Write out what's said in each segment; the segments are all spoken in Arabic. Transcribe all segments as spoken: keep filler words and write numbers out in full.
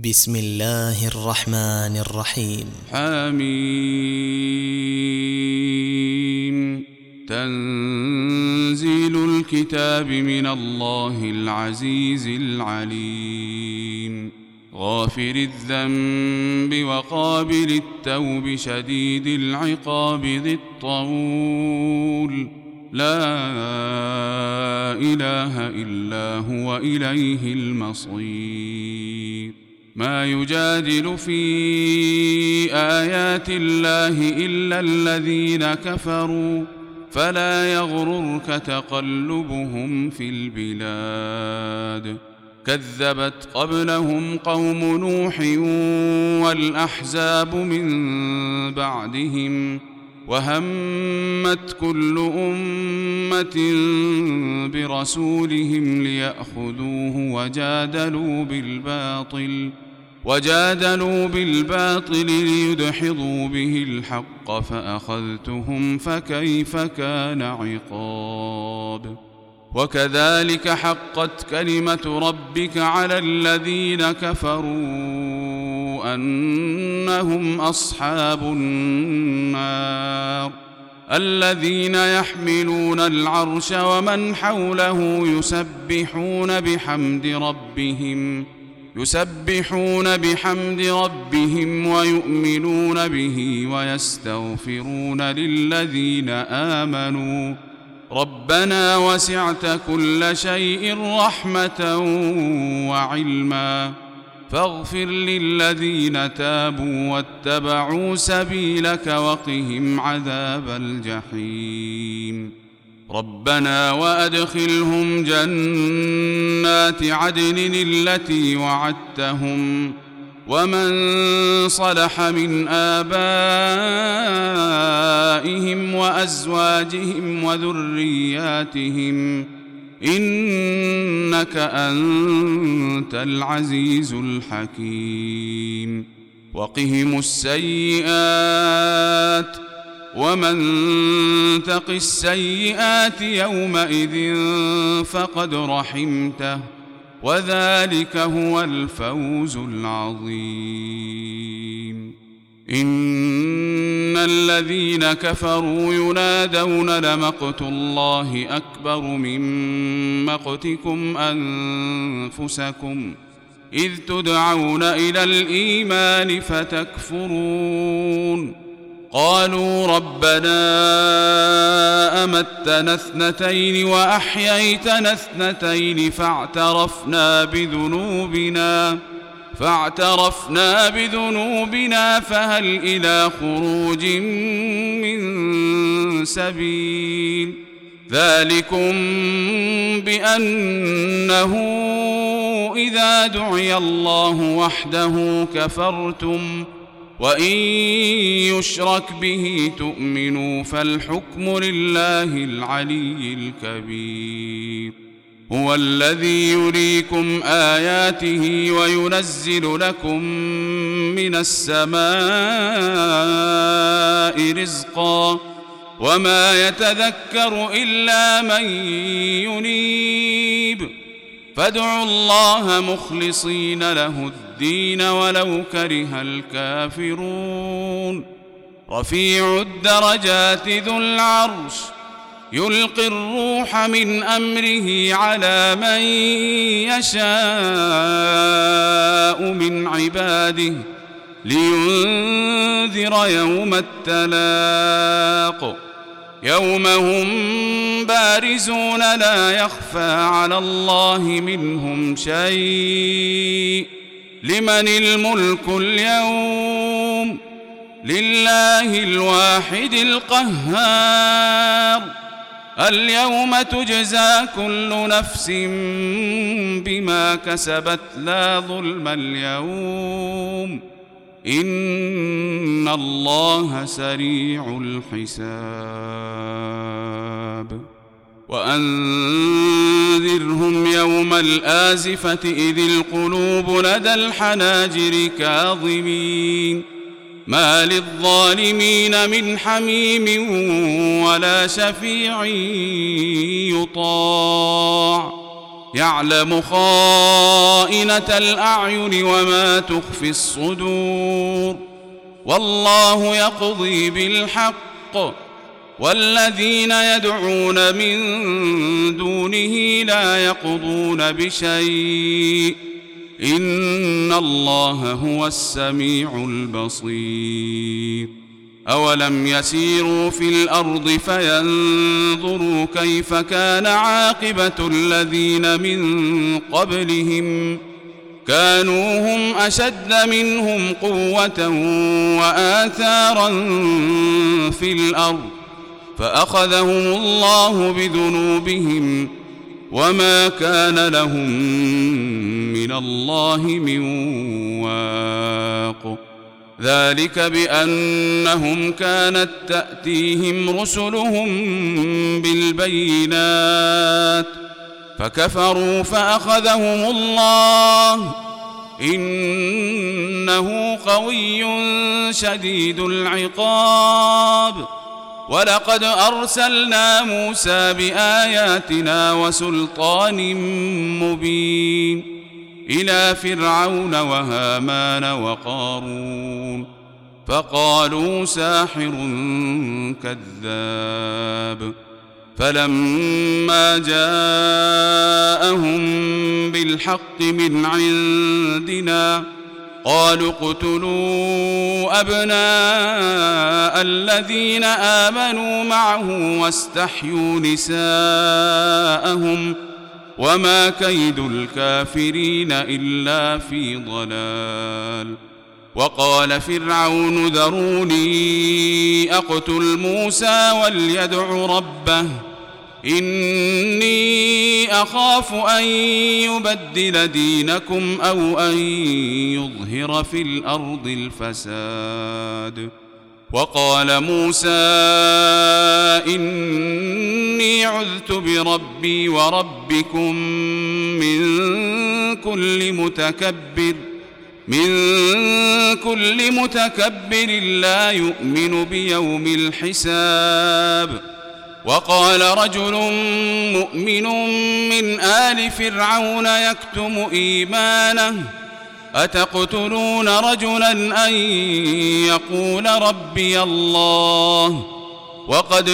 بسم الله الرحمن الرحيم. حميم. تنزيل الكتاب من الله العزيز العليم. غافر الذنب وقابل التوب شديد العقاب ذي الطول، لا إله إلا هو إليه المصير. ما يجادل في آيات الله إلا الذين كفروا، فلا يغررك تقلبهم في البلاد. كذبت قبلهم قوم نوح والأحزاب من بعدهم، وهمت كل أمة برسولهم ليأخذوه وجادلوا بالباطل وجادلوا بالباطل ليدحضوا به الحق فأخذتهم فكيف كان عقاب. وكذلك حقت كلمة ربك على الذين كفروا أنهم أصحاب النار. الذين يحملون العرش ومن حوله يسبحون بحمد ربهم يسبحون بحمد ربهم ويؤمنون به ويستغفرون للذين آمنوا ربنا وسعت كل شيء رحمة وعلما فاغفر للذين تابوا واتبعوا سبيلك وقهم عذاب الجحيم. ربنا وأدخلهم جنات عدن التي وعدتهم ومن صلح من آبائهم وأزواجهم وذرياتهم إنك أنت العزيز الحكيم. وقهم السيئات ومن تق السيئات يومئذ فقد رحمته وذلك هو الفوز العظيم. إن الذين كفروا ينادون لمقت الله أكبر من مقتكم أنفسكم إذ تدعون إلى الإيمان فتكفرون. قالوا ربنا أمتنا اثنتين وأحييتنا اثنتين فاعترفنا بذنوبنا فاعترفنا بذنوبنا فهل إلى خروج من سبيل. ذلكم بأنه إذا دعي الله وحده كفرتم وإن يشرك به تؤمنوا فالحكم لله العلي الكبير. هو الذي يريكم آياته وينزل لكم من السماء رزقا وما يتذكر إلا من ينيب. فادعوا الله مخلصين له الدين ولو كره الكافرون. رفيع الدرجات ذو العرش يلقي الروح من أمره على من يشاء من عباده لينذر يوم التلاق يوم هم بارزون لا يخفى على الله منهم شيء. لمن الملك اليوم؟ لله الواحد القهار. اليوم تجزى كل نفس بما كسبت لا ظلم اليوم إن الله سريع الحساب. وأنذرهم يوم الآزفة إذ القلوب لدى الحناجر كاظمين ما للظالمين من حميم ولا شفيع يطاع يعلم خائنة الأعين وما تخفي الصدور والله يقضي بالحق والذين يدعون من دونه لا يقضون بشيء إن الله هو السميع البصير أولم يسيروا في الأرض فينظروا كيف كان عاقبة الذين من قبلهم كانوا هم أشد منهم قوة وآثارا في الأرض فأخذهم الله بذنوبهم وما كان لهم من الله من واق ذلك بأنهم كانت تأتيهم رسلهم بالبينات فكفروا فأخذهم الله إنه قوي شديد العقاب ولقد أرسلنا موسى بآياتنا وسلطان مبين إلى فرعون وهامان وقارون فقالوا ساحر كذاب فلما جاءهم بالحق من عندنا قالوا اقتلوا أبناء الذين آمنوا معه واستحيوا نساءهم وما كيد الكافرين إلا في ضلال وقال فرعون ذروني أقتل موسى وليدع ربه إني أخاف أن يبدل دينكم أو أن يظهر في الأرض الفساد وقال موسى إني عذت بربي وربكم من كل متكبر من كل متكبر لا يؤمن بيوم الحساب وقال رجل مؤمن من آل فرعون يكتم إيمانه أتقتلون رجلا أن يقول ربي الله وقد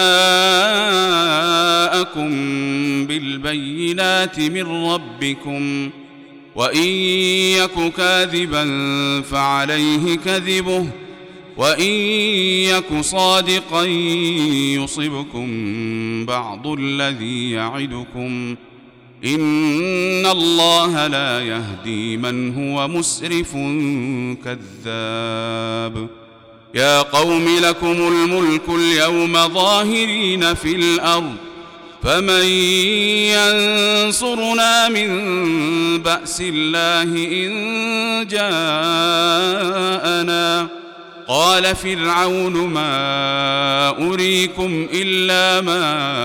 جاءكم بالبينات من ربكم وإن يك كاذبا فعليه كذبه وإن يك صادقا يصبكم بعض الذي يعدكم إن الله لا يهدي من هو مسرف كذاب يا قوم لكم الملك اليوم ظاهرين في الأرض فمن ينصرنا من بأس الله إن جاءنا قال فرعون ما أريكم إلا ما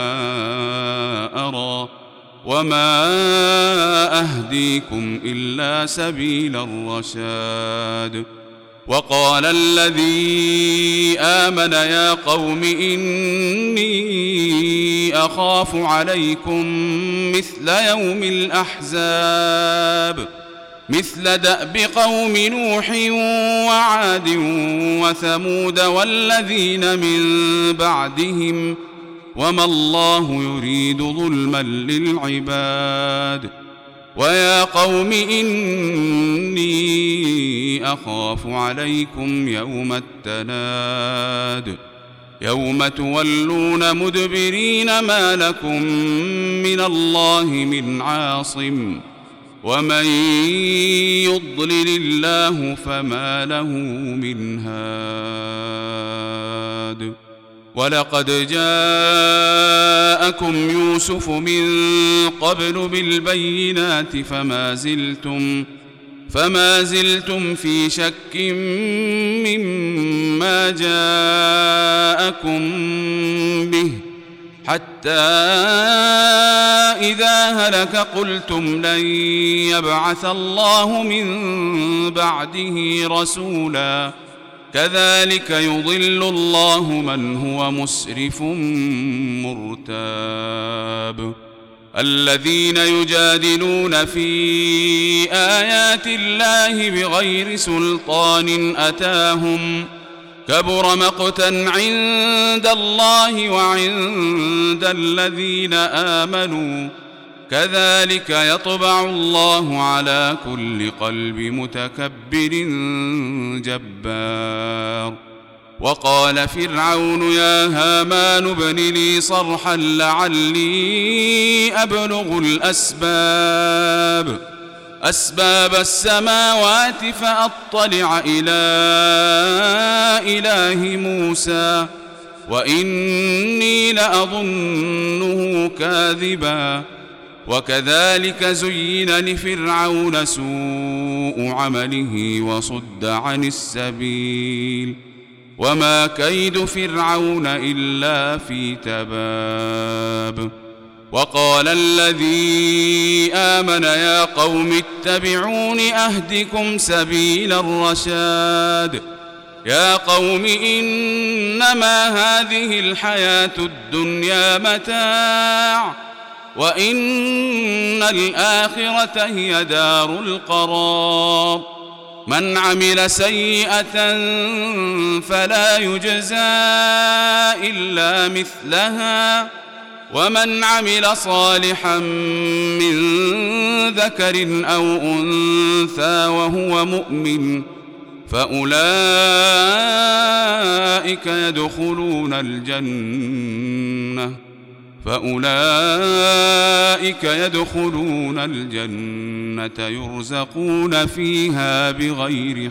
أرى وما أهديكم إلا سبيل الرشاد وقال الذي آمن يا قوم إني أخاف عليكم مثل يوم الأحزاب مثل دأب قوم نوح وعاد وثمود والذين من بعدهم وما الله يريد ظلما للعباد ويا قوم إني أخاف عليكم يوم التناد يوم تولون مدبرين ما لكم من الله من عاصم ومن يضلل الله فما له من هاد ولقد جاءكم يوسف من قبل بالبينات فما زلتم فما زلتم في شك مما جاءكم به حتى إذا هلك قلتم لن يبعث الله من بعده رسولا كذلك يضل الله من هو مسرف مرتاب الذين يجادلون في آيات الله بغير سلطان أتاهم كبر مقتا عند الله وعند الذين آمنوا كذلك يطبع الله على كل قلب متكبر جبار. وقال فرعون يا هامان ابن لي صرحا لعلي أبلغ الأسباب أسباب السماوات فأطلع إلى إله موسى وإني لأظنه كاذبا. وكذلك زين لفرعون سوء عمله وصد عن السبيل وما كيد فرعون إلا في تباب. وقال الذي آمن يا قوم اتبعون أهدكم سبيل الرشاد. يا قوم إنما هذه الحياة الدنيا متاع وإن الآخرة هي دار القرار. من عمل سيئة فلا يجزى إلا مثلها ومن عمل صالحا من ذكر أو أنثى وهو مؤمن فأولئك يدخلون الجنة فأولئك يدخلون الجنة يرزقون فيها بغير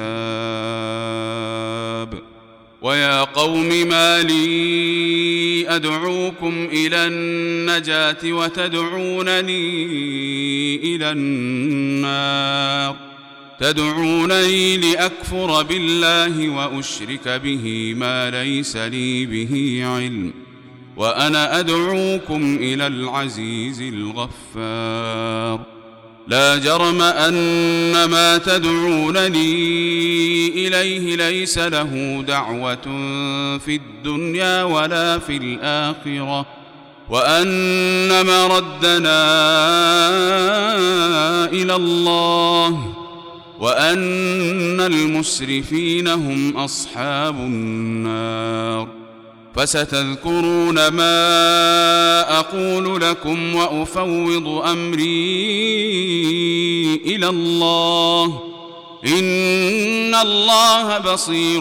حساب. ويا قوم ما لي أدعوكم إلى النجاة وتدعونني إلى النار تدعونني لأكفر بالله وأشرك به ما ليس لي به علم وأنا أدعوكم إلى العزيز الغفار. لا جرم أن ما تدعونني إليه ليس له دعوة في الدنيا ولا في الآخرة وأن مردنا إلى الله وأن المسرفين هم أصحاب النار. فستذكرون ما أقول لكم وأفوض أمري إلى الله إن الله بصير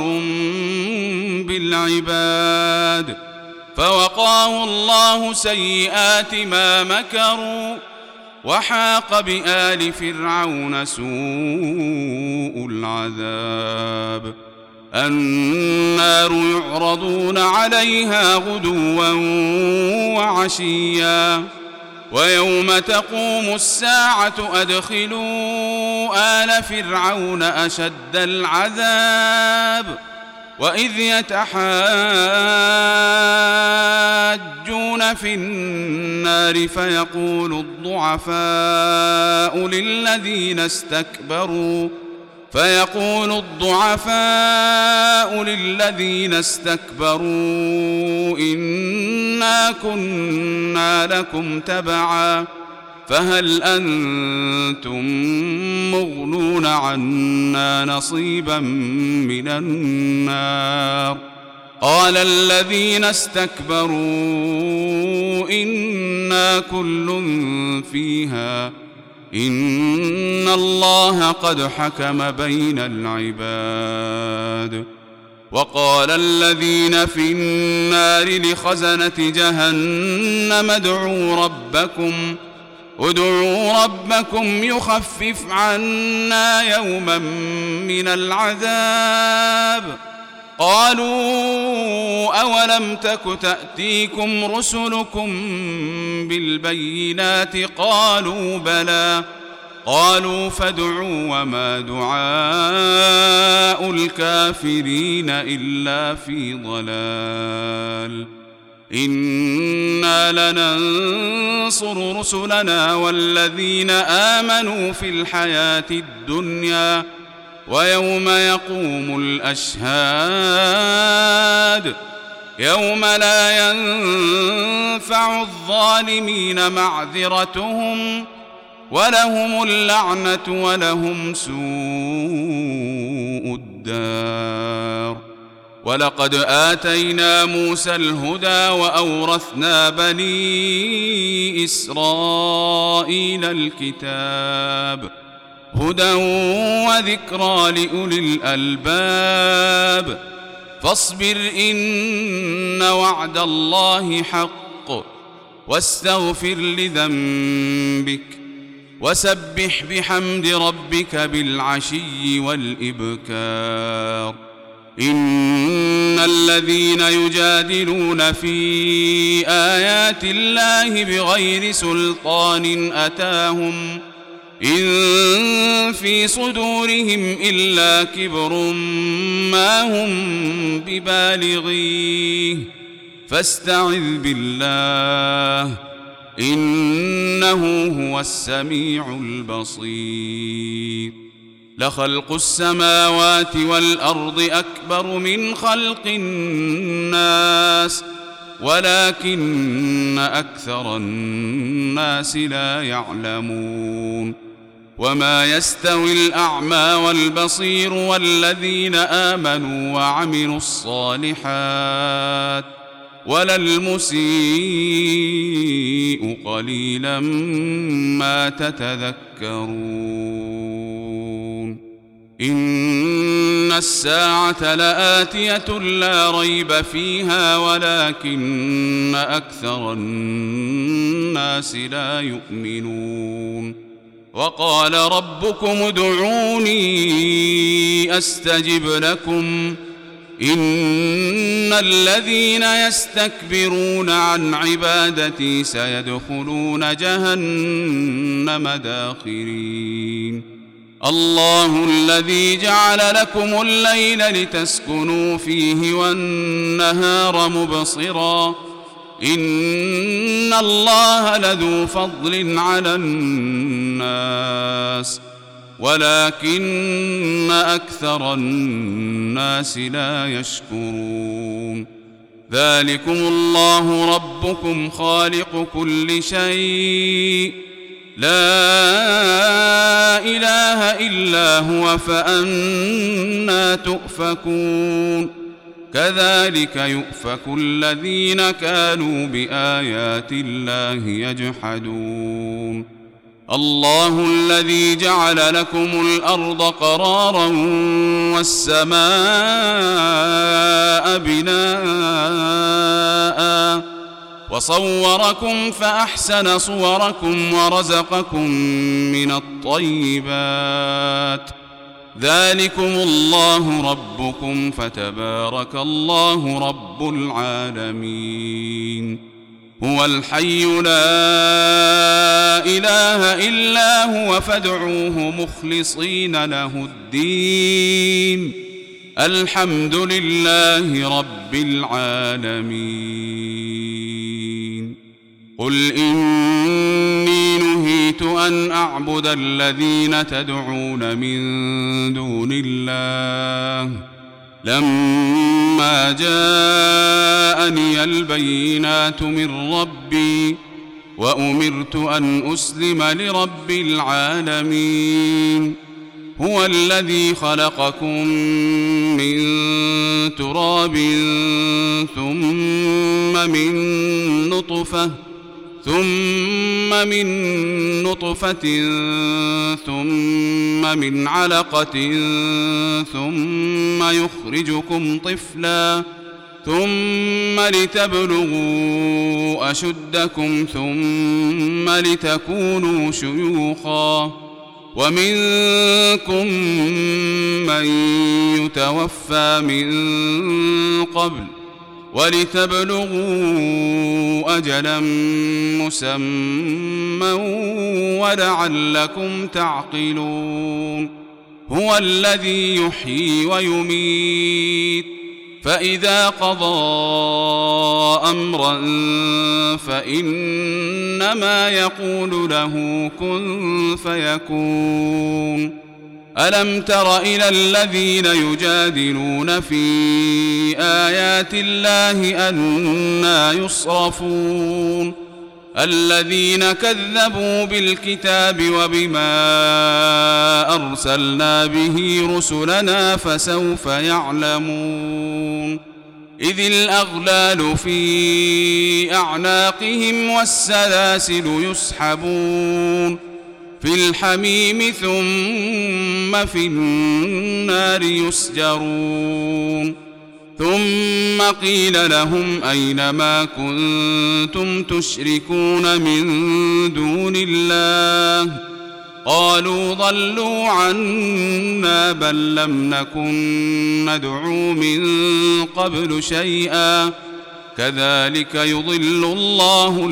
بالعباد. فوقاه الله سيئات ما مكروا وحاق بآل فرعون سوء العذاب. النار يعرضون عليها غدوا وعشيا ويوم تقوم الساعة أدخلوا آل فرعون أشد العذاب. وإذ يتحاجون في النار فيقول الضعفاء للذين استكبروا فيقول الضعفاء للذين استكبروا إنا كنا لكم تبعا فهل أنتم مغنون عنا نصيبا من النار. قال الذين استكبروا إنا كل فيها إن الله قد حكم بين العباد. وقال الذين في النار لخزنة جهنم ادعوا ربكم ادعوا ربكم يخفف عنا يوما من العذاب. قالوا أولم تك تأتيكم رسلكم بالبينات قالوا بلى قالوا فادعوا وما دعاء الكافرين إلا في ضلال. إنا لننصر رسلنا والذين آمنوا في الحياة الدنيا ويوم يقوم الأشهاد. يوم لا ينفع الظالمين معذرتهم ولهم اللعنة ولهم سوء الدار. ولقد آتينا موسى الهدى وأورثنا بني إسرائيل الكتاب هدى وذكرى لأولي الألباب. فاصبر إن وعد الله حق واستغفر لذنبك وسبح بحمد ربك بالعشي والإبكار. إن الذين يجادلون في آيات الله بغير سلطان أتاهم إن في صدورهم إلا كبر ما هم ببالغيه فاستعذ بالله إنه هو السميع البصير. لخلق السماوات والأرض أكبر من خلق الناس ولكن أكثر الناس لا يعلمون. وما يستوي الأعمى والبصير والذين آمنوا وعملوا الصالحات ولا المسيء قليلا ما تتذكرون. إن الساعة لآتية لا ريب فيها ولكن أكثر الناس لا يؤمنون. وقال ربكم ادعوني أستجب لكم إن الذين يستكبرون عن عبادتي سيدخلون جهنم داخرين. الله الذي جعل لكم الليل لتسكنوا فيه والنهار مبصرا إن الله لذو فضل على الناس ولكن أكثر الناس لا يشكرون. ذلكم الله ربكم خالق كل شيء لا إله إلا هو فأنى تؤفكون. كذلك يؤفك الذين كانوا بآيات الله يجحدون. الله الذي جعل لكم الأرض قرارا والسماء بناء وصوركم فأحسن صوركم ورزقكم من الطيبات. ذلكم الله ربكم فتبارك الله رب العالمين. هو الحي لا إله إلا هو فادعوه مخلصين له الدين الحمد لله رب العالمين. قل إني نهيت أن أعبد الذين تدعون من دون الله لما جاءني البينات من ربي وأمرت أن أسلم لرب العالمين. هو الذي خلقكم من تراب ثم من نطفة ثم من نطفة ثم من علقة ثم يخرجكم طفلا ثم لتبلغوا أشدكم ثم لتكونوا شيوخا ومنكم من يتوفى من قبل ولتبلغوا أجلا مسمى ولعلكم تعقلون. هو الذي يحيي ويميت فإذا قضى أمرا فإنما يقول له كن فيكون. ألم تر إلى الذين يجادلون في آيات الله أنى يصرفون الذين كذبوا بالكتاب وبما أرسلنا به رسلنا فسوف يعلمون إذ الأغلال في أعناقهم والسلاسل يسحبون في الحميم ثم في النار يسجرون ثم قيل لهم أين ما كنتم تشركون من دون الله قالوا ضلوا عنا بل لم نكن ندعو من قبل شيئا كذلك يضل الله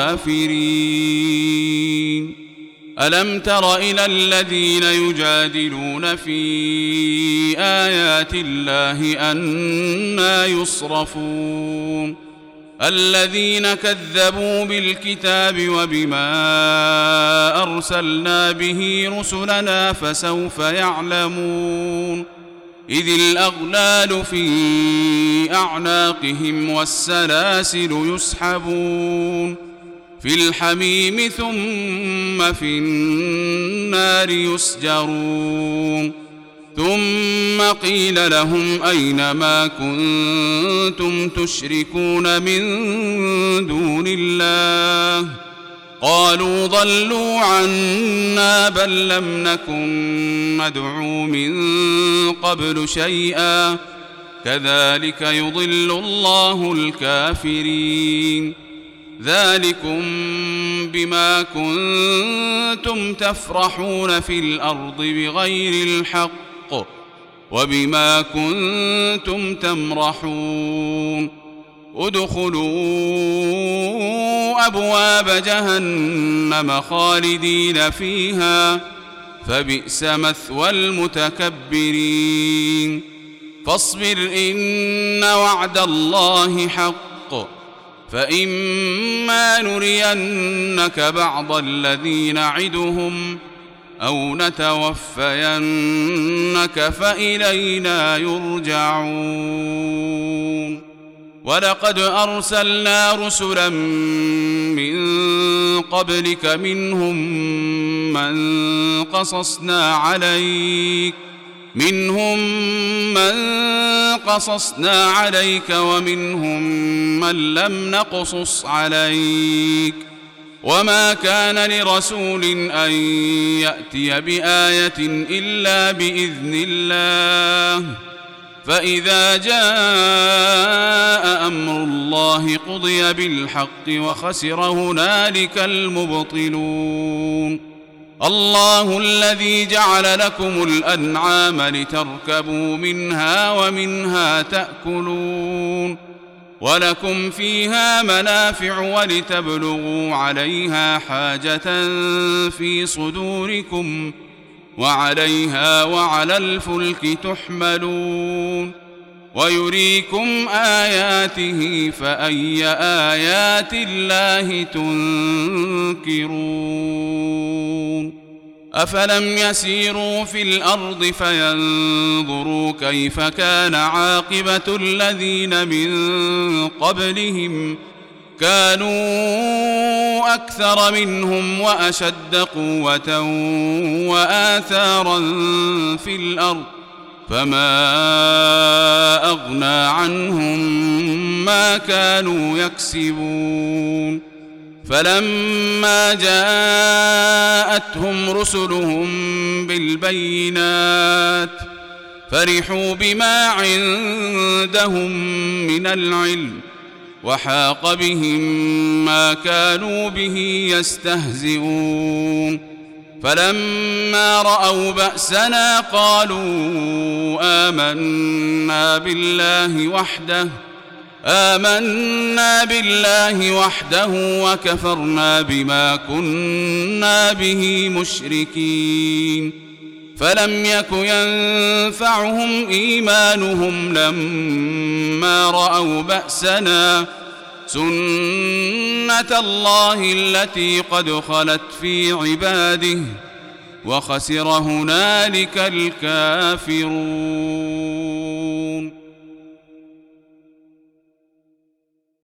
الكافرين ألم تر إلى الذين يجادلون في آيات الله أنى يصرفون الذين كذبوا بالكتاب وبما أرسلنا به رسلنا فسوف يعلمون إذ الأغلال في أعناقهم والسلاسل يسحبون في الحميم ثم في النار يسجرون ثم قيل لهم أين ما كنتم تشركون من دون الله قالوا ضلوا عنا بل لم نكن ندعو من قبل شيئا كذلك يضل الله الكافرين ذلكم بما كنتم تفرحون في الأرض بغير الحق وبما كنتم تمرحون ادخلوا أبواب جهنم خالدين فيها فبئس مثوى المتكبرين فاصبر إن وعد الله حق فإما نرينك بعض الذي نعدهم أو نتوفينك فإلينا يرجعون ولقد أرسلنا رسلا من قبلك منهم من قصصنا عليك منهم من قصصنا عليك ومنهم من لم نقصص عليك وما كان لرسول أن يأتي بآية إلا بإذن الله فإذا جاء أمر الله قضي بالحق وخسر هنالك المبطلون الله الذي جعل لكم الأنعام لتركبوا منها ومنها تأكلون ولكم فيها منافع ولتبلغوا عليها حاجة في صدوركم وعليها وعلى الفلك تحملون ويريكم آياته فأي آيات الله تنكرون أفلم يسيروا في الأرض فينظروا كيف كان عاقبة الذين من قبلهم كانوا أكثر منهم وأشد قوة وآثارا في الأرض فما أغنى عنهم ما كانوا يكسبون فلما جاءتهم رسلهم بالبينات فرحوا بما عندهم من العلم وحاق بهم ما كانوا به يستهزئون فلما رأوا بأسنا قالوا آمنا بالله وحده آمنا بالله وحده وكفرنا بما كنا به مشركين فلم يك ينفعهم إيمانهم لما رأوا بأسنا سنة الله التي قد خلت في عباده وخسر هنالك الكافرون.